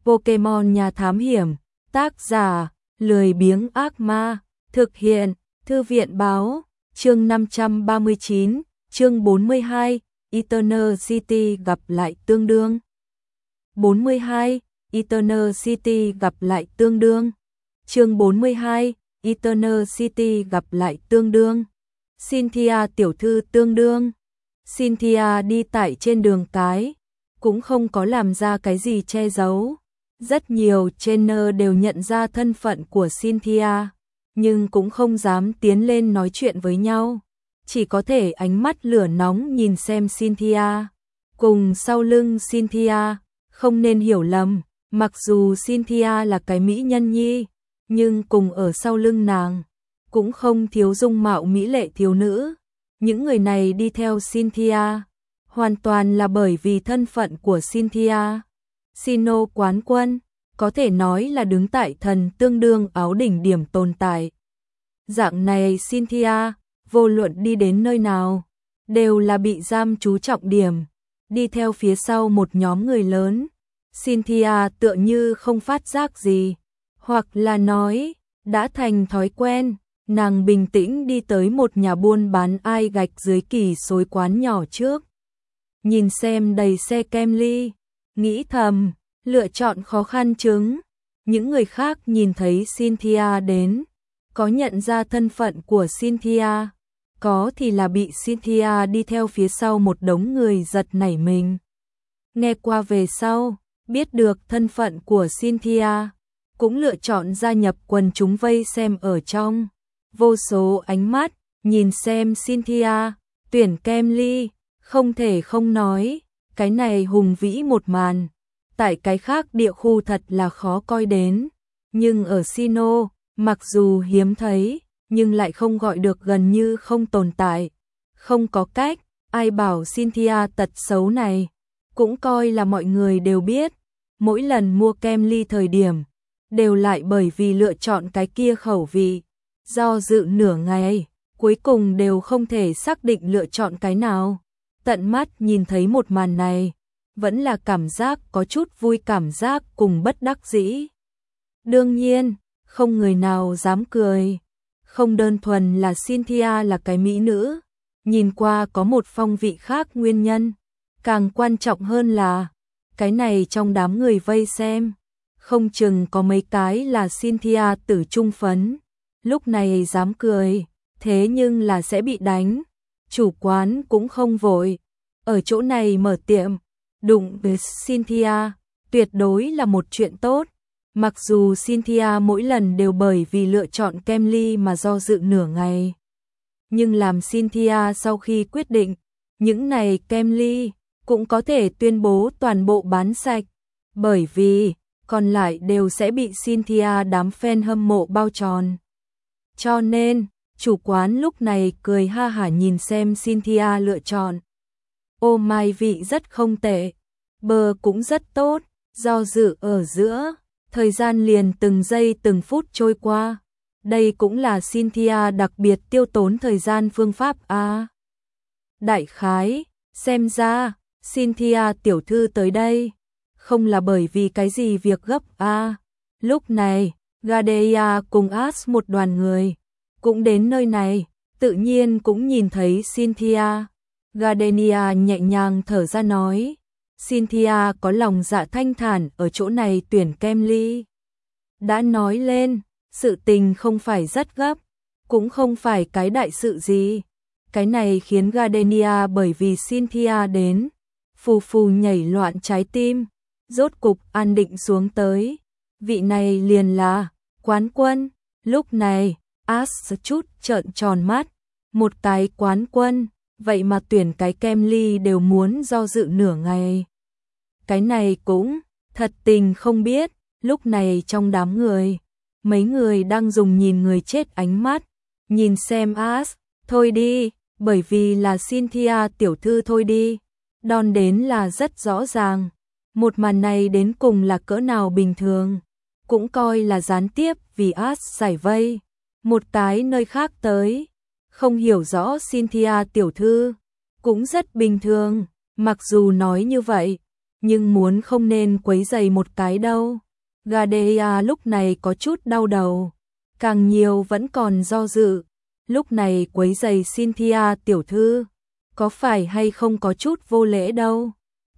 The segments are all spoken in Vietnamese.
Pokemon Nhà Thám Hiểm, tác giả, lười biếng ác ma, thực hiện, Thư viện Báo, chương 539, chương 42, Eternal City gặp lại tương đương. 42, Eternal City gặp lại tương đương. Chương 42, Eternal City gặp lại tương đương. Cynthia tiểu thư tương đương. Cynthia đi tại trên đường cái, cũng không có làm ra cái gì che giấu. Rất nhiều trainer đều nhận ra thân phận của Cynthia, nhưng cũng không dám tiến lên nói chuyện với nhau. Chỉ có thể ánh mắt lửa nóng nhìn xem Cynthia. Cùng sau lưng Cynthia, không nên hiểu lầm, mặc dù Cynthia là cái mỹ nhân nhi, nhưng cùng ở sau lưng nàng, cũng không thiếu dung mạo mỹ lệ thiếu nữ. Những người này đi theo Cynthia, hoàn toàn là bởi vì thân phận của Cynthia. Sino quán quân, có thể nói là đứng tại thần tương đương áo đỉnh điểm tồn tại. Dạng này Cynthia, vô luận đi đến nơi nào, đều là bị giam chú trọng điểm, đi theo phía sau một nhóm người lớn. Cynthia tựa như không phát giác gì, hoặc là nói, đã thành thói quen, nàng bình tĩnh đi tới một nhà buôn bán ai gạch dưới kỳ xối quán nhỏ trước. Nhìn xem đầy xe kem ly, nghĩ thầm, lựa chọn khó khăn chứng. Những người khác nhìn thấy Cynthia đến, có nhận ra thân phận của Cynthia, có thì là bị Cynthia đi theo phía sau một đống người giật nảy mình. Nghe qua về sau, biết được thân phận của Cynthia, cũng lựa chọn gia nhập quần chúng vây xem ở trong. Vô số ánh mắt, nhìn xem Cynthia, tuyển kem ly, không thể không nói, cái này hùng vĩ một màn. Tại cái khác địa khu thật là khó coi đến, nhưng ở Sino, mặc dù hiếm thấy, nhưng lại không gọi được gần như không tồn tại. Không có cách, ai bảo Cynthia tật xấu này, cũng coi là mọi người đều biết. Mỗi lần mua kem ly thời điểm, đều lại bởi vì lựa chọn cái kia khẩu vị, do dự nửa ngày, cuối cùng đều không thể xác định lựa chọn cái nào. Tận mắt nhìn thấy một màn này, vẫn là cảm giác có chút vui cảm giác cùng bất đắc dĩ. Đương nhiên, không người nào dám cười. Không đơn thuần là Cynthia là cái mỹ nữ, nhìn qua có một phong vị khác nguyên nhân. Càng quan trọng hơn là, cái này trong đám người vây xem, không chừng có mấy cái là Cynthia tử trung phấn. Lúc này dám cười, thế nhưng là sẽ bị đánh. Chủ quán cũng không vội, ở chỗ này mở tiệm, đụng với Cynthia, tuyệt đối là một chuyện tốt. Mặc dù Cynthia mỗi lần đều bởi vì lựa chọn kem ly mà do dự nửa ngày. Nhưng làm Cynthia sau khi quyết định, những này kem ly cũng có thể tuyên bố toàn bộ bán sạch. Bởi vì, còn lại đều sẽ bị Cynthia đám fan hâm mộ bao tròn. Cho nên, chủ quán lúc này cười ha hả nhìn xem Cynthia lựa chọn. Ô mai vị rất không tệ, bơ cũng rất tốt, do dự ở giữa, thời gian liền từng giây từng phút trôi qua. Đây cũng là Cynthia đặc biệt tiêu tốn thời gian phương pháp a. Đại khái, xem ra, Cynthia tiểu thư tới đây, không là bởi vì cái gì việc gấp a. Lúc này, Gadea cùng Ash một đoàn người, cũng đến nơi này, tự nhiên cũng nhìn thấy Cynthia. Gardenia nhẹ nhàng thở ra nói, Cynthia có lòng dạ thanh thản ở chỗ này tuyển kem ly. Đã nói lên, sự tình không phải rất gấp, cũng không phải cái đại sự gì. Cái này khiến Gardenia bởi vì Cynthia đến, phù phù nhảy loạn trái tim, rốt cục an định xuống tới. Vị này liền là quán quân. Lúc này, Ash chút trợn tròn mắt, một cái quán quân, vậy mà tuyển cái kem ly đều muốn do dự nửa ngày. Cái này cũng, thật tình không biết, lúc này trong đám người, mấy người đang dùng nhìn người chết ánh mắt, nhìn xem Ash, thôi đi, bởi vì là Cynthia tiểu thư thôi đi. Đòn đến là rất rõ ràng, một màn này đến cùng là cỡ nào bình thường, cũng coi là gián tiếp vì Ash giải vây. Một cái nơi khác tới, không hiểu rõ Cynthia tiểu thư, cũng rất bình thường, mặc dù nói như vậy, nhưng muốn không nên quấy rầy một cái đâu. Gadea lúc này có chút đau đầu, càng nhiều vẫn còn do dự. Lúc này quấy rầy Cynthia tiểu thư, có phải hay không có chút vô lễ đâu.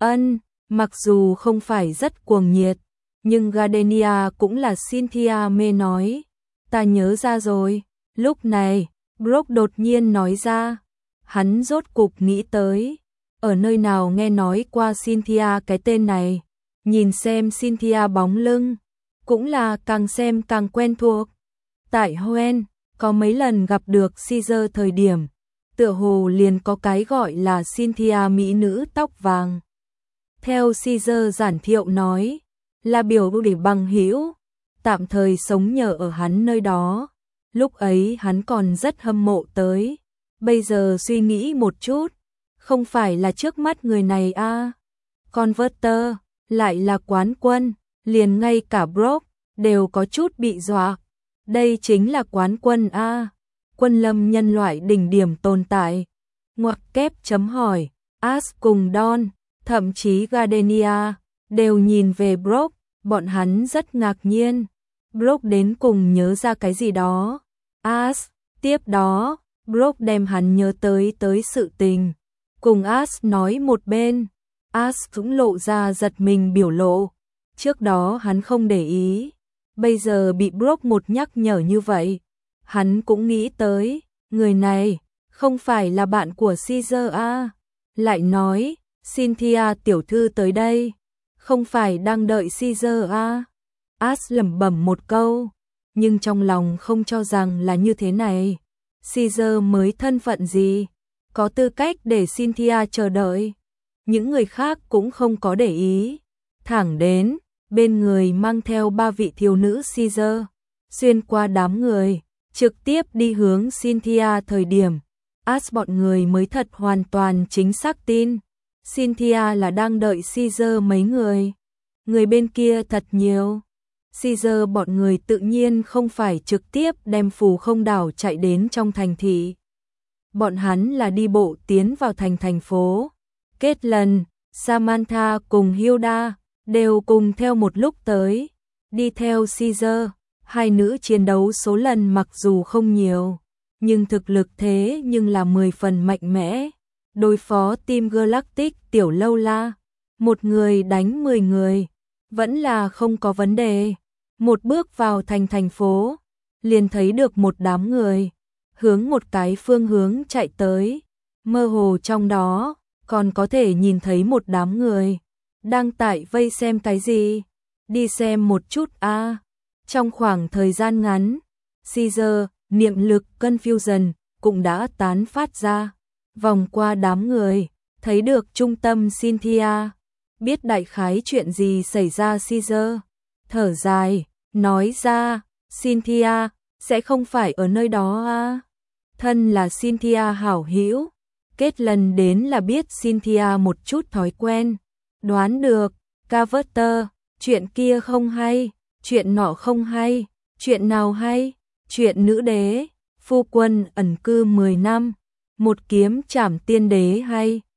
Mặc dù không phải rất cuồng nhiệt, nhưng Gardenia cũng là Cynthia mê nói. Ta nhớ ra rồi. Lúc này, Brooke đột nhiên nói ra. Hắn rốt cục nghĩ tới. Ở nơi nào nghe nói qua Cynthia cái tên này. Nhìn xem Cynthia bóng lưng, cũng là càng xem càng quen thuộc. Tại Hoen, có mấy lần gặp được Caesar thời điểm, tựa hồ liền có cái gọi là Cynthia mỹ nữ tóc vàng. Theo Caesar giản thiệu nói, là biểu để bằng hữu, tạm thời sống nhờ ở hắn nơi đó. Lúc ấy hắn còn rất hâm mộ tới. Bây giờ suy nghĩ một chút, không phải là trước mắt người này a. Converter, lại là quán quân, liền ngay cả Brooke đều có chút bị dọa. Đây chính là quán quân a. Quân lâm nhân loại đỉnh điểm tồn tại. Ngoặc kép chấm hỏi, Ash cùng Don, thậm chí Gardenia, đều nhìn về Brooke, bọn hắn rất ngạc nhiên. Brooke đến cùng nhớ ra cái gì đó. Ash, tiếp đó, Brooke đem hắn nhớ tới sự tình. Cùng Ash nói một bên, Ash cũng lộ ra giật mình biểu lộ. Trước đó hắn không để ý, bây giờ bị Brooke một nhắc nhở như vậy. Hắn cũng nghĩ tới, người này, không phải là bạn của Caesar a. Lại nói, Cynthia tiểu thư tới đây, không phải đang đợi Caesar a. Ash lẩm bẩm một câu, nhưng trong lòng không cho rằng là như thế này. Caesar mới thân phận gì, có tư cách để Cynthia chờ đợi. Những người khác cũng không có để ý. Thẳng đến, bên người mang theo 3 vị thiếu nữ Caesar, xuyên qua đám người, trực tiếp đi hướng Cynthia thời điểm. Ash bọn người mới thật hoàn toàn chính xác tin. Cynthia là đang đợi Caesar mấy người. Người bên kia thật nhiều. Caesar bọn người tự nhiên không phải trực tiếp đem phù không đảo chạy đến trong thành thị. Bọn hắn là đi bộ tiến vào thành phố. Caitlin, Samantha cùng Hilda đều cùng theo một lúc tới. Đi theo Caesar, hai nữ chiến đấu số lần mặc dù không nhiều, nhưng thực lực thế nhưng là 10 phần mạnh mẽ. Đối phó Team Galactic tiểu lâu la, một người đánh 10 người, vẫn là không có vấn đề. Một bước vào thành phố, liền thấy được một đám người, hướng một cái phương hướng chạy tới. Mơ hồ trong đó, còn có thể nhìn thấy một đám người, đang tại vây xem cái gì. Đi xem một chút a. Trong khoảng thời gian ngắn, Caesar, niệm lực Confusion cũng đã tán phát ra. Vòng qua đám người, thấy được trung tâm Cynthia. Biết đại khái chuyện gì xảy ra Caesar. Thở dài, nói ra, Cynthia, sẽ không phải ở nơi đó à. Thân là Cynthia hảo hữu, kết lần đến là biết Cynthia một chút thói quen. Đoán được, Carver, chuyện kia không hay, chuyện nọ không hay, chuyện nào hay, chuyện nữ đế, phu quân ẩn cư 10 năm, một kiếm trảm tiên đế hay.